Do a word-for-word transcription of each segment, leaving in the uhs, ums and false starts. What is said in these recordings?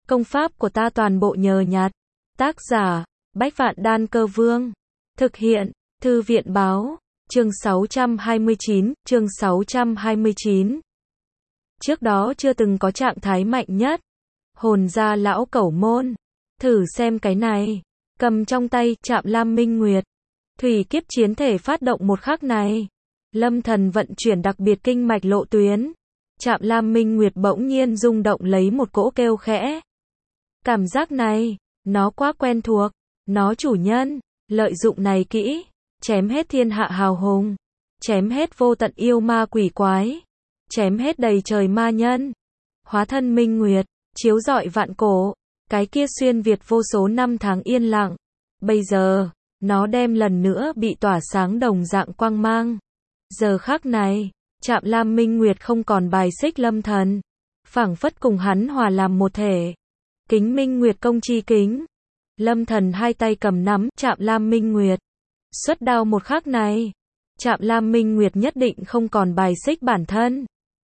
Công pháp của ta toàn bộ nhờ nhặt. Tác giả, Bách Vạn Đan Cơ Vương. Thực hiện, Thư viện Báo. Chương sáu trăm hai mươi chín, chương sáu trăm hai mươi chín. Trước đó chưa từng có trạng thái mạnh nhất. Hồn gia lão cẩu môn. Thử xem cái này. Cầm trong tay, chạm Lam Minh Nguyệt. Thủy kiếp chiến thể phát động một khắc này. Lâm Thần vận chuyển đặc biệt kinh mạch lộ tuyến. Chạm Lam Minh Nguyệt bỗng nhiên rung động lấy một cỗ kêu khẽ. Cảm giác này, nó quá quen thuộc. Nó chủ nhân, lợi dụng này kỹ. Chém hết thiên hạ hào hùng. Chém hết vô tận yêu ma quỷ quái. Chém hết đầy trời ma nhân. Hóa thân Minh Nguyệt, chiếu rọi vạn cổ. Cái kia xuyên Việt vô số năm tháng yên lặng. Bây giờ, nó đem lần nữa bị tỏa sáng đồng dạng quang mang. Giờ khắc này, chạm Lam Minh Nguyệt không còn bài xích Lâm Thần. Phảng phất cùng hắn hòa làm một thể. Kính Minh Nguyệt công chi kính. Lâm Thần hai tay cầm nắm chạm Lam Minh Nguyệt. Xuất đao một khắc này. Chạm Lam Minh Nguyệt nhất định không còn bài xích bản thân.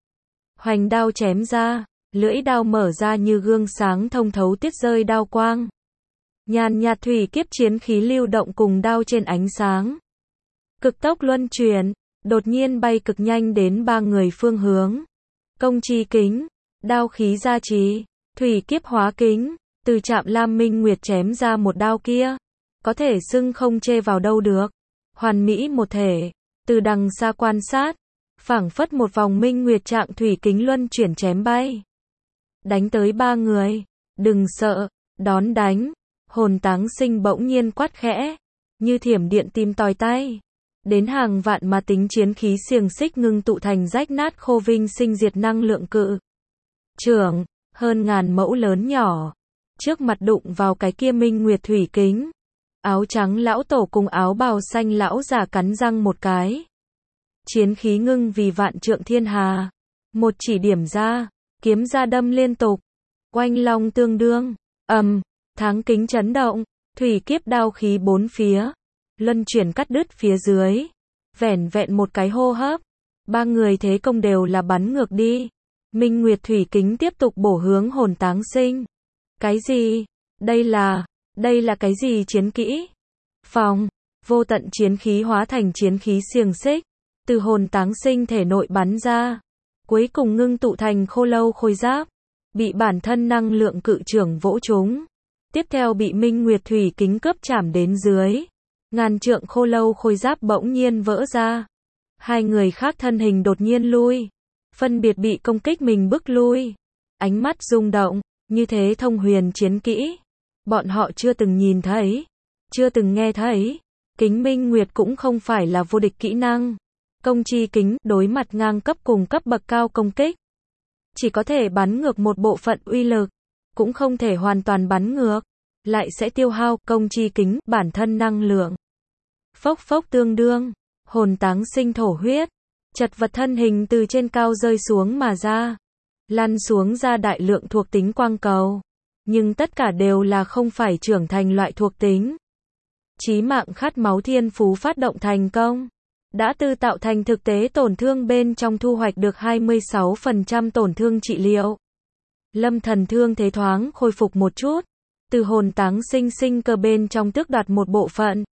Hoành đao chém ra. Lưỡi đao mở ra như gương sáng thông thấu tiết rơi đao quang. Nhàn nhạt thủy kiếp chiến khí lưu động cùng đao trên ánh sáng. Cực tốc luân chuyển, đột nhiên bay cực nhanh đến ba người phương hướng. Công chi kính, đao khí gia trì, thủy kiếp hóa kính, từ chạm Lam Minh Nguyệt chém ra một đao kia. Có thể xưng không chê vào đâu được. Hoàn mỹ một thể, từ đằng xa quan sát, phảng phất một vòng Minh Nguyệt trạng thủy kính luân chuyển chém bay. Đánh tới ba người, đừng sợ, đón đánh. Hồn Táng Sinh bỗng nhiên quát khẽ, như thiểm điện tìm tòi tay. Đến hàng vạn mà tính chiến khí xiềng xích ngưng tụ thành rách nát khô vinh sinh diệt năng lượng cự. Trưởng, hơn ngàn mẫu lớn nhỏ. Trước mặt đụng vào cái kia Minh Nguyệt thủy kính. Áo trắng lão tổ cùng áo bào xanh lão già cắn răng một cái. Chiến khí ngưng vì vạn trượng thiên hà. Một chỉ điểm ra, kiếm ra đâm liên tục. Oanh long tương đương, ầm. Tháng kính chấn động, thủy kiếp đao khí bốn phía, luân chuyển cắt đứt phía dưới, vẻn vẹn một cái hô hấp, ba người thế công đều là bắn ngược đi. Minh Nguyệt thủy kính tiếp tục bổ hướng Hồn Táng Sinh. Cái gì? Đây là, đây là cái gì chiến kỹ? Phòng, vô tận chiến khí hóa thành chiến khí xiềng xích, từ Hồn Táng Sinh thể nội bắn ra, cuối cùng ngưng tụ thành khô lâu khôi giáp, bị bản thân năng lượng cự trưởng vỗ trúng. Tiếp theo bị Minh Nguyệt thủy kính cướp chảm đến dưới. Ngàn trượng khô lâu khôi giáp bỗng nhiên vỡ ra. Hai người khác thân hình đột nhiên lui. Phân biệt bị công kích mình bức lui. Ánh mắt rung động, như thế thông huyền chiến kỹ. Bọn họ chưa từng nhìn thấy. Chưa từng nghe thấy. Kính Minh Nguyệt cũng không phải là vô địch kỹ năng. Công chi kính đối mặt ngang cấp cùng cấp bậc cao công kích. Chỉ có thể bắn ngược một bộ phận uy lực. Cũng không thể hoàn toàn bắn ngược, lại sẽ tiêu hao công chi kính bản thân năng lượng. Phốc phốc tương đương, Hồn Táng Sinh thổ huyết, chật vật thân hình từ trên cao rơi xuống mà ra, lăn xuống ra đại lượng thuộc tính quang cầu, nhưng tất cả đều là không phải trưởng thành loại thuộc tính. Chí mạng khát máu thiên phú phát động thành công, đã từ tạo thành thực tế tổn thương bên trong thu hoạch được hai mươi sáu phần trăm tổn thương trị liệu. Lâm Thần thương thế thoáng khôi phục một chút, từ Hồn Táng Sinh sinh cơ bên trong tước đoạt một bộ phận.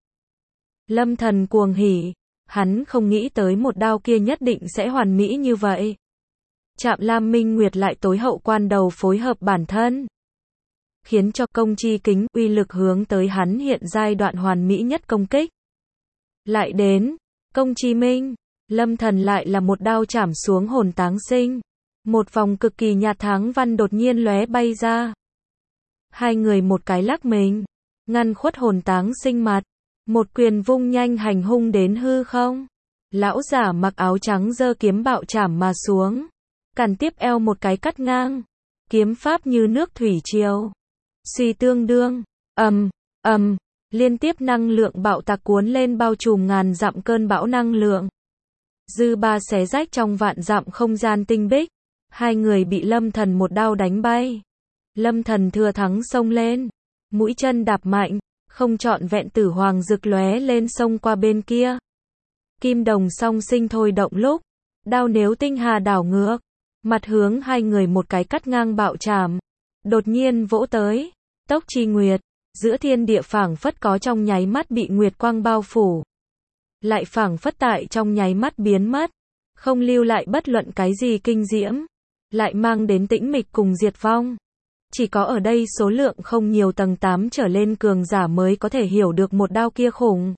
Lâm Thần cuồng hỉ, hắn không nghĩ tới một đao kia nhất định sẽ hoàn mỹ như vậy. Chạm Lam Minh Nguyệt lại tối hậu quan đầu phối hợp bản thân, khiến cho công chi kính uy lực hướng tới hắn hiện giai đoạn hoàn mỹ nhất công kích. Lại đến, công chi minh, Lâm Thần lại là một đao chảm xuống Hồn Táng Sinh. Một vòng cực kỳ nhạt tháng văn đột nhiên lóe bay ra. Hai người một cái lắc mình, ngăn khuất Hồn Táng Sinh mặt. Một quyền vung nhanh hành hung đến hư không. Lão giả mặc áo trắng giơ kiếm bạo chảm mà xuống. Cản tiếp eo một cái cắt ngang. Kiếm pháp như nước thủy triều. Suy tương đương, ầm, ầm, liên tiếp năng lượng bạo tạc cuốn lên bao trùm ngàn dặm cơn bão năng lượng. Dư ba xé rách trong vạn dặm không gian tinh bích. Hai người bị Lâm Thần một đao đánh bay. Lâm Thần thừa thắng xông lên, mũi chân đạp mạnh, không trọn vẹn tử hoàng rực lóe lên xông qua bên kia. Kim đồng song sinh thôi động lúc, đao nếu tinh hà đảo ngược, mặt hướng hai người một cái cắt ngang bạo chạm. đột nhiên vỗ tới. Tốc Chi Nguyệt, giữa thiên địa phảng phất có trong nháy mắt bị nguyệt quang bao phủ. Lại phảng phất tại trong nháy mắt biến mất, không lưu lại bất luận cái gì kinh diễm, lại mang đến tĩnh mịch cùng diệt vong. Chỉ có ở đây số lượng không nhiều tầng tám trở lên cường giả mới có thể hiểu được một đao kia khủng.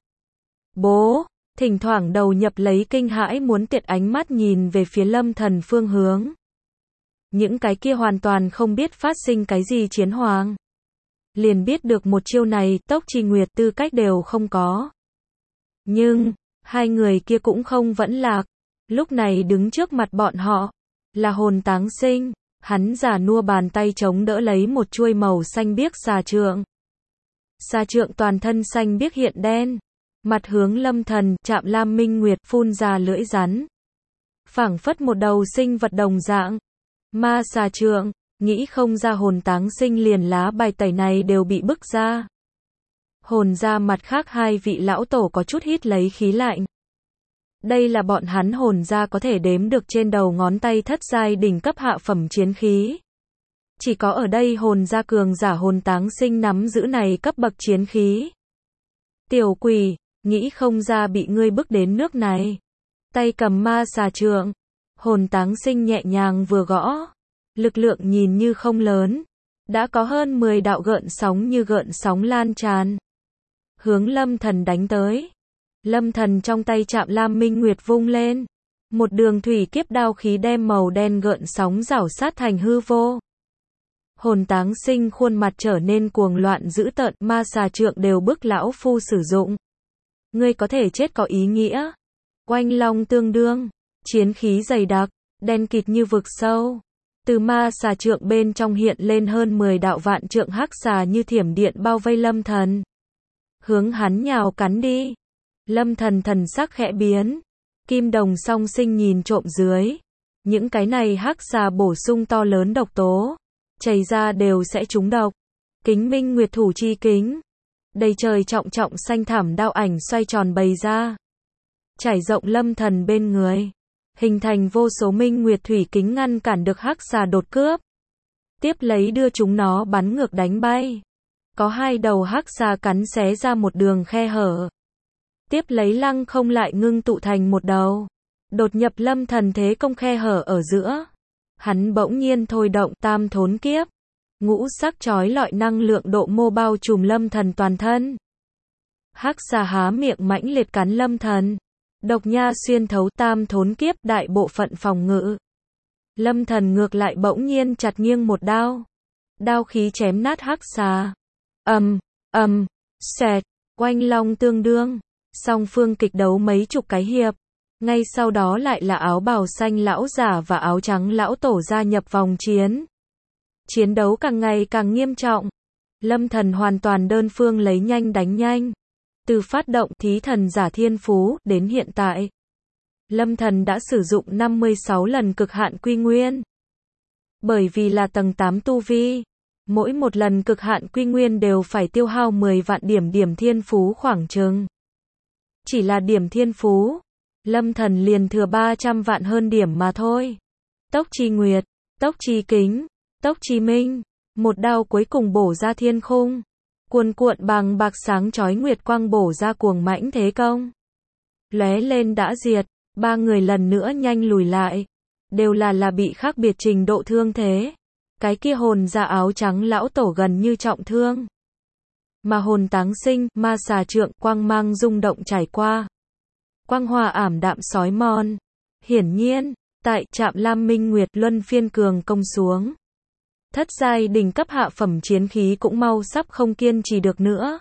Bố, thỉnh thoảng đầu nhập lấy kinh hãi muốn tiệt ánh mắt nhìn về phía Lâm Thần phương hướng. Những cái kia hoàn toàn không biết phát sinh cái gì chiến hoàng. Liền biết được một chiêu này, Tốc Chi Nguyệt tư cách đều không có. Nhưng, hai người kia cũng không vẫn lạc. Lúc này đứng trước mặt bọn họ, là Hồn Táng Sinh. Hắn già nua bàn tay chống đỡ lấy một chuôi màu xanh biếc xà trượng. Xà trượng toàn thân xanh biếc hiện đen. Mặt hướng Lâm Thần, chạm Lam Minh Nguyệt phun ra lưỡi rắn. Phảng phất một đầu sinh vật đồng dạng. Ma xà trượng, nghĩ không ra Hồn Táng Sinh liền lá bài tẩy này đều bị bức ra. Hồn ra mặt khác hai vị lão tổ có chút hít lấy khí lạnh. Đây là bọn hắn hồn ra có thể đếm được trên đầu ngón tay thất giai đỉnh cấp hạ phẩm chiến khí. Chỉ có ở đây hồn ra cường giả Hồn Táng Sinh nắm giữ này cấp bậc chiến khí. Tiểu quỷ, nghĩ không ra bị ngươi bức đến nước này. Tay cầm ma xà trượng, Hồn Táng Sinh nhẹ nhàng vừa gõ. Lực lượng nhìn như không lớn. Đã có hơn mười đạo gợn sóng như gợn sóng lan tràn. Hướng Lâm Thần đánh tới. Lâm Thần trong tay chạm Lam Minh Nguyệt vung lên. Một đường thủy kiếp đao khí đem màu đen gợn sóng rảo sát thành hư vô. Hồn Táng Sinh khuôn mặt trở nên cuồng loạn dữ tợn, ma xà trượng đều bức lão phu sử dụng. Ngươi có thể chết có ý nghĩa. Oanh long tương đương, chiến khí dày đặc, đen kịt như vực sâu. Từ ma xà trượng bên trong hiện lên hơn mười đạo vạn trượng hắc xà như thiểm điện bao vây Lâm Thần. Hướng hắn nhào cắn đi. Lâm Thần thần sắc khẽ biến. Kim đồng song sinh nhìn trộm dưới. Những cái này hắc xà bổ sung to lớn độc tố. Chảy ra đều sẽ trúng độc. Kính Minh Nguyệt thủ chi kính. Đầy trời trọng trọng xanh thảm đao ảnh xoay tròn bày ra. Trải rộng Lâm Thần bên người. Hình thành vô số minh nguyệt thủy kính ngăn cản được hắc xà đột cướp. Tiếp lấy đưa chúng nó bắn ngược đánh bay. Có hai đầu hắc xà cắn xé ra một đường khe hở. Tiếp lấy lăng không lại ngưng tụ thành một đầu. Đột nhập Lâm Thần thế công khe hở ở giữa. Hắn bỗng nhiên thôi động tam thốn kiếp. Ngũ sắc chói lọi năng lượng độ mô bao trùm Lâm Thần toàn thân. Hắc xà há miệng mãnh liệt cắn Lâm Thần. Độc nha xuyên thấu tam thốn kiếp đại bộ phận phòng ngự. Lâm Thần ngược lại bỗng nhiên chặt nghiêng một đao. Đao khí chém nát hắc xà. Ầm, ầm, xẹt, oanh long tương đương. Song phương kịch đấu mấy chục cái hiệp. Ngay sau đó lại là áo bào xanh lão giả và áo trắng lão tổ gia nhập vòng chiến. Chiến đấu càng ngày càng nghiêm trọng. Lâm Thần hoàn toàn đơn phương lấy nhanh đánh nhanh. Từ phát động thí thần giả thiên phú đến hiện tại, Lâm Thần đã sử dụng năm mươi sáu lần cực hạn quy nguyên. Bởi vì là tầng tám tu vi, mỗi một lần cực hạn quy nguyên đều phải tiêu hao mười vạn điểm điểm thiên phú khoảng chừng. Chỉ là điểm thiên phú, Lâm Thần liền thừa ba trăm vạn hơn điểm mà thôi. Tốc Chi Nguyệt, Tốc Chi Kính, Tốc Chi Minh, một đao cuối cùng bổ ra thiên khung. Cuồn cuộn bằng bạc sáng chói nguyệt quang bổ ra cuồng mãnh thế công. Lóe lên đã diệt, ba người lần nữa nhanh lùi lại. Đều là là bị khác biệt trình độ thương thế. Cái kia hồn ra áo trắng lão tổ gần như trọng thương. Mà Hồn Táng Sinh, ma xà trượng quang mang rung động trải qua. Quang hòa ảm đạm sói mòn. Hiển nhiên, tại trạm Lam Minh Nguyệt luân phiên cường công xuống. Thất giai đỉnh cấp hạ phẩm chiến khí cũng mau sắp không kiên trì được nữa.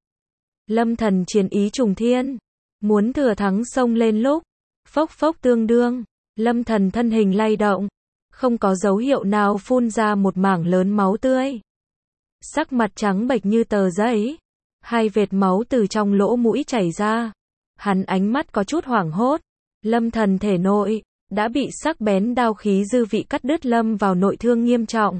Lâm Thần chiến ý trùng thiên. Muốn thừa thắng xông lên lúc. Phốc phốc tương đương. Lâm Thần thân hình lay động. Không có dấu hiệu nào phun ra một mảng lớn máu tươi. Sắc mặt trắng bệch như tờ giấy. Hai vệt máu từ trong lỗ mũi chảy ra. Hắn ánh mắt có chút hoảng hốt. Lâm Thần thể nội đã bị sắc bén đao khí dư vị cắt đứt lâm vào nội thương nghiêm trọng.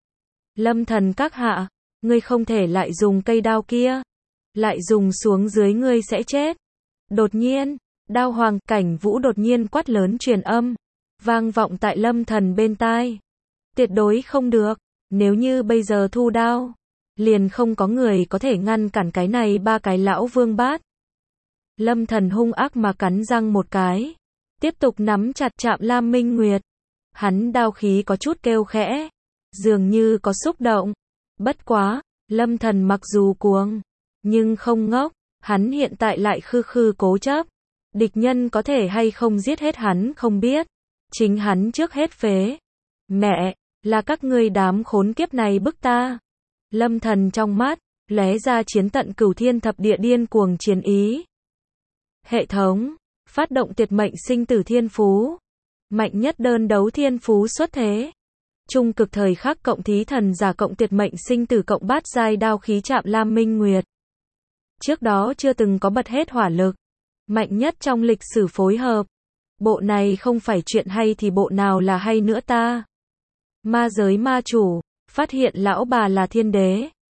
Lâm Thần các hạ, ngươi không thể lại dùng cây đao kia. Lại dùng xuống dưới ngươi sẽ chết. Đột nhiên, Đao Hoàng Cảnh Vũ đột nhiên quát lớn truyền âm. Vang vọng tại Lâm Thần bên tai. Tuyệt đối không được. Nếu như bây giờ thu đao, liền không có người có thể ngăn cản cái này ba cái lão vương bát. Lâm Thần hung ác mà cắn răng một cái, tiếp tục nắm chặt Trạm Lam Minh Nguyệt. Hắn đao khí có chút kêu khẽ, dường như có xúc động. Bất quá, Lâm Thần mặc dù cuồng, nhưng không ngốc, hắn hiện tại lại khư khư cố chấp. Địch nhân có thể hay không giết hết hắn không biết, chính hắn trước hết phế. Mẹ, là các ngươi đám khốn kiếp này bức ta. Lâm Thần trong mắt lóe ra chiến tận cửu thiên thập địa điên cuồng chiến ý. Hệ thống phát động tuyệt mệnh sinh tử thiên phú, mạnh nhất đơn đấu thiên phú xuất thế. Trung cực thời khắc cộng thí thần giả cộng tuyệt mệnh sinh tử cộng bát giai đao khí Trạm Lam Minh Nguyệt. Trước đó chưa từng có bật hết hỏa lực, mạnh nhất trong lịch sử phối hợp. Bộ này không phải chuyện hay thì bộ nào là hay nữa ta. Ma giới ma chủ phát hiện lão bà là thiên đế,